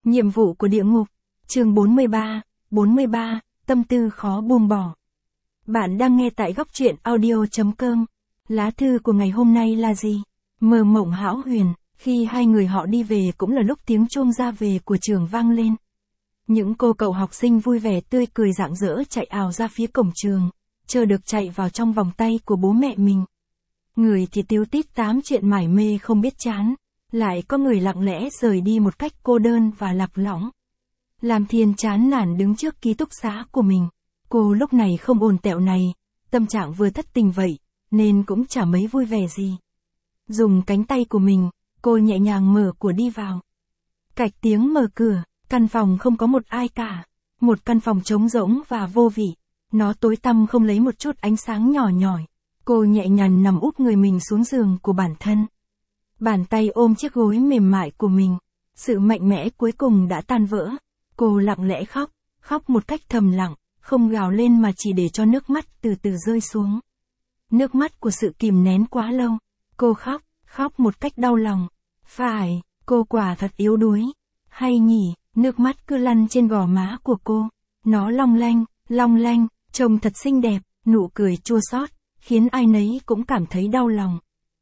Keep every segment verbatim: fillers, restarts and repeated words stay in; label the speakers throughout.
Speaker 1: Nhiệm vụ của địa ngục. Chương bốn mươi ba, bốn mươi ba, tâm tư khó buông bỏ. Bạn đang nghe tại góc truyện audio chấm com. Lá thư của ngày hôm nay là gì? Mơ mộng hão huyền, khi hai người họ đi về cũng là lúc tiếng chuông ra về của trường vang lên. Những cô cậu học sinh vui vẻ tươi cười rạng rỡ chạy ào ra phía cổng trường, chờ được chạy vào trong vòng tay của bố mẹ mình. Người thì tíu tít tám chuyện mải mê không biết chán, lại có người lặng lẽ rời đi một cách cô đơn và lạc lõng. Lam Thiên chán nản đứng trước ký túc xá của mình. Cô lúc này không ổn tẹo này, tâm trạng vừa thất tình vậy, nên cũng chả mấy vui vẻ gì. Dùng cánh tay của mình, cô nhẹ nhàng mở cửa đi vào. Cạch tiếng mở cửa, căn phòng không có một ai cả. Một căn phòng trống rỗng và vô vị. Nó tối tăm không lấy một chút ánh sáng nhỏ nhỏi. Cô nhẹ nhàng nằm úp người mình xuống giường của bản thân. Bàn tay ôm chiếc gối mềm mại của mình. Sự mạnh mẽ cuối cùng đã tan vỡ. Cô lặng lẽ khóc, khóc một cách thầm lặng, không gào lên mà chỉ để cho nước mắt từ từ rơi xuống. Nước mắt của sự kìm nén quá lâu. Cô khóc, khóc một cách đau lòng. Phải, cô quả thật yếu đuối. Hay nhỉ, nước mắt cứ lăn trên gò má của cô. Nó long lanh, long lanh, trông thật xinh đẹp, nụ cười chua xót, khiến ai nấy cũng cảm thấy đau lòng.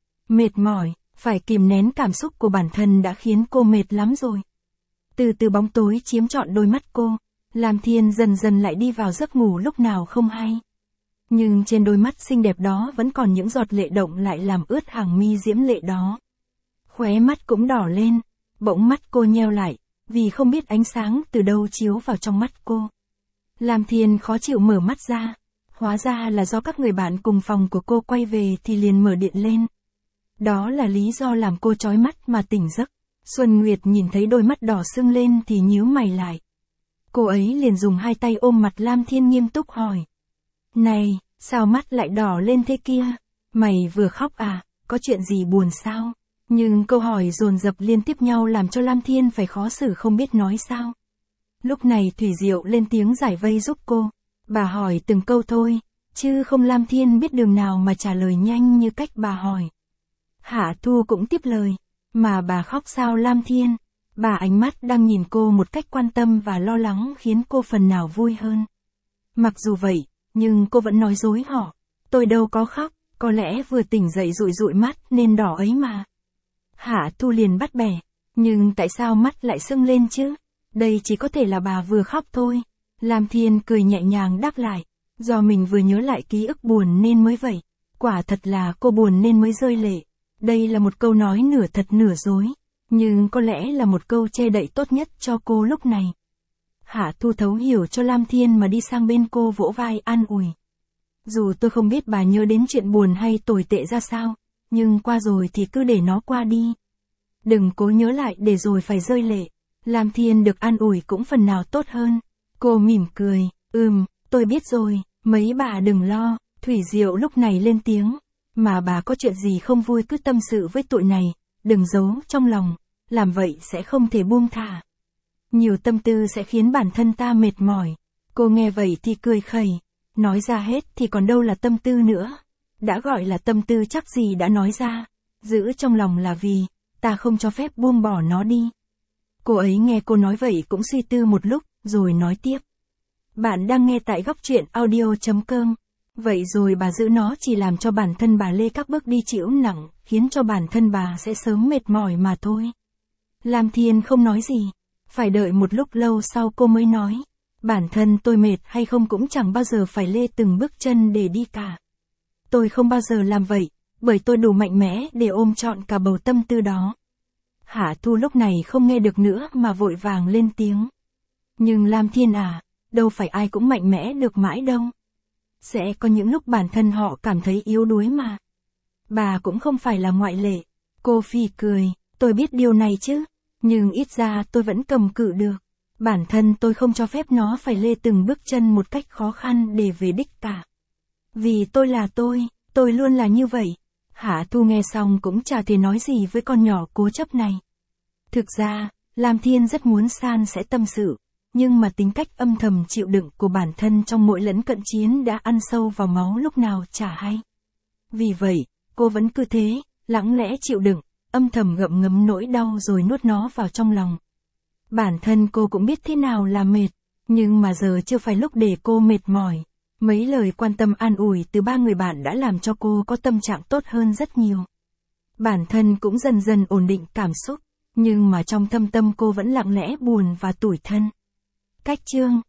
Speaker 1: Mệt mỏi, phải kìm nén cảm xúc của bản thân đã khiến cô mệt lắm rồi. Từ từ bóng tối chiếm trọn đôi mắt cô, Lam Thiên dần dần lại đi vào giấc ngủ lúc nào không hay. Nhưng trên đôi mắt xinh đẹp đó vẫn còn những giọt lệ động lại làm ướt hàng mi diễm lệ đó. Khóe mắt cũng đỏ lên, bỗng mắt cô nheo lại, vì không biết ánh sáng từ đâu chiếu vào trong mắt cô. Lam Thiên khó chịu mở mắt ra, hóa ra là do các người bạn cùng phòng của cô quay về thì liền mở điện lên. Đó là lý do làm cô chói mắt mà tỉnh giấc. Xuân Nguyệt nhìn thấy đôi mắt đỏ sưng lên thì nhíu mày lại. Cô ấy liền dùng hai tay ôm mặt Lam Thiên nghiêm túc hỏi. Này, sao mắt lại đỏ lên thế kia? Mày vừa khóc à, có chuyện gì buồn sao? Nhưng câu hỏi dồn dập liên tiếp nhau làm cho Lam Thiên phải khó xử không biết nói sao. Lúc này Thủy Diệu lên tiếng giải vây giúp cô. Bà hỏi từng câu thôi, chứ không Lam Thiên biết đường nào mà trả lời nhanh như cách bà hỏi. Hạ Thu cũng tiếp lời. Mà bà khóc sao Lam Thiên? Bà ánh mắt đang nhìn cô một cách quan tâm và lo lắng khiến cô phần nào vui hơn. Mặc dù vậy, nhưng cô vẫn nói dối họ. Tôi đâu có khóc, có lẽ vừa tỉnh dậy dụi dụi mắt nên đỏ ấy mà. Hạ Thu liền bắt bẻ. Nhưng tại sao mắt lại sưng lên chứ? Đây chỉ có thể là bà vừa khóc thôi. Lam Thiên cười nhẹ nhàng đáp lại. Do mình vừa nhớ lại ký ức buồn nên mới vậy. Quả thật là cô buồn nên mới rơi lệ. Đây là một câu nói nửa thật nửa dối, nhưng có lẽ là một câu che đậy tốt nhất cho cô lúc này. Hạ Thu thấu hiểu cho Lam Thiên mà đi sang bên cô vỗ vai an ủi. Dù tôi không biết bà nhớ đến chuyện buồn hay tồi tệ ra sao, nhưng qua rồi thì cứ để nó qua đi. Đừng cố nhớ lại để rồi phải rơi lệ. Lam Thiên được an ủi cũng phần nào tốt hơn. Cô mỉm cười, ừm, tôi biết rồi, mấy bà đừng lo. Thủy Diệu lúc này lên tiếng. Mà bà có chuyện gì không vui cứ tâm sự với tụi này, đừng giấu trong lòng, làm vậy sẽ không thể buông thả. Nhiều tâm tư sẽ khiến bản thân ta mệt mỏi. Cô nghe vậy thì cười khẩy, nói ra hết thì còn đâu là tâm tư nữa. Đã gọi là tâm tư chắc gì đã nói ra, giữ trong lòng là vì, ta không cho phép buông bỏ nó đi. Cô ấy nghe cô nói vậy cũng suy tư một lúc, rồi nói tiếp. Bạn đang nghe tại góc truyện audio chấm com. Vậy rồi bà giữ nó chỉ làm cho bản thân bà lê các bước đi chịu nặng, khiến cho bản thân bà sẽ sớm mệt mỏi mà thôi. Lam Thiên không nói gì. Phải đợi một lúc lâu sau cô mới nói. Bản thân tôi mệt hay không cũng chẳng bao giờ phải lê từng bước chân để đi cả. Tôi không bao giờ làm vậy, bởi tôi đủ mạnh mẽ để ôm trọn cả bầu tâm tư đó. Hạ Thu lúc này không nghe được nữa mà vội vàng lên tiếng. Nhưng Lam Thiên à, đâu phải ai cũng mạnh mẽ được mãi đâu. Sẽ có những lúc bản thân họ cảm thấy yếu đuối mà. Bà cũng không phải là ngoại lệ. Cô phì cười, tôi biết điều này chứ. Nhưng ít ra tôi vẫn cầm cự được. Bản thân tôi không cho phép nó phải lê từng bước chân một cách khó khăn để về đích cả. Vì tôi là tôi, tôi luôn là như vậy. Hạ Thu nghe xong cũng chả thể nói gì với con nhỏ cố chấp này. Thực ra, Lam Thiên rất muốn san sẻ tâm sự. Nhưng mà tính cách âm thầm chịu đựng của bản thân trong mỗi lần cận chiến đã ăn sâu vào máu lúc nào chả hay. Vì vậy, cô vẫn cứ thế, lặng lẽ chịu đựng, âm thầm gặm ngấm nỗi đau rồi nuốt nó vào trong lòng. Bản thân cô cũng biết thế nào là mệt, nhưng mà giờ chưa phải lúc để cô mệt mỏi. Mấy lời quan tâm an ủi từ ba người bạn đã làm cho cô có tâm trạng tốt hơn rất nhiều. Bản thân cũng dần dần ổn định cảm xúc, nhưng mà trong thâm tâm cô vẫn lặng lẽ buồn và tủi thân. Cách chương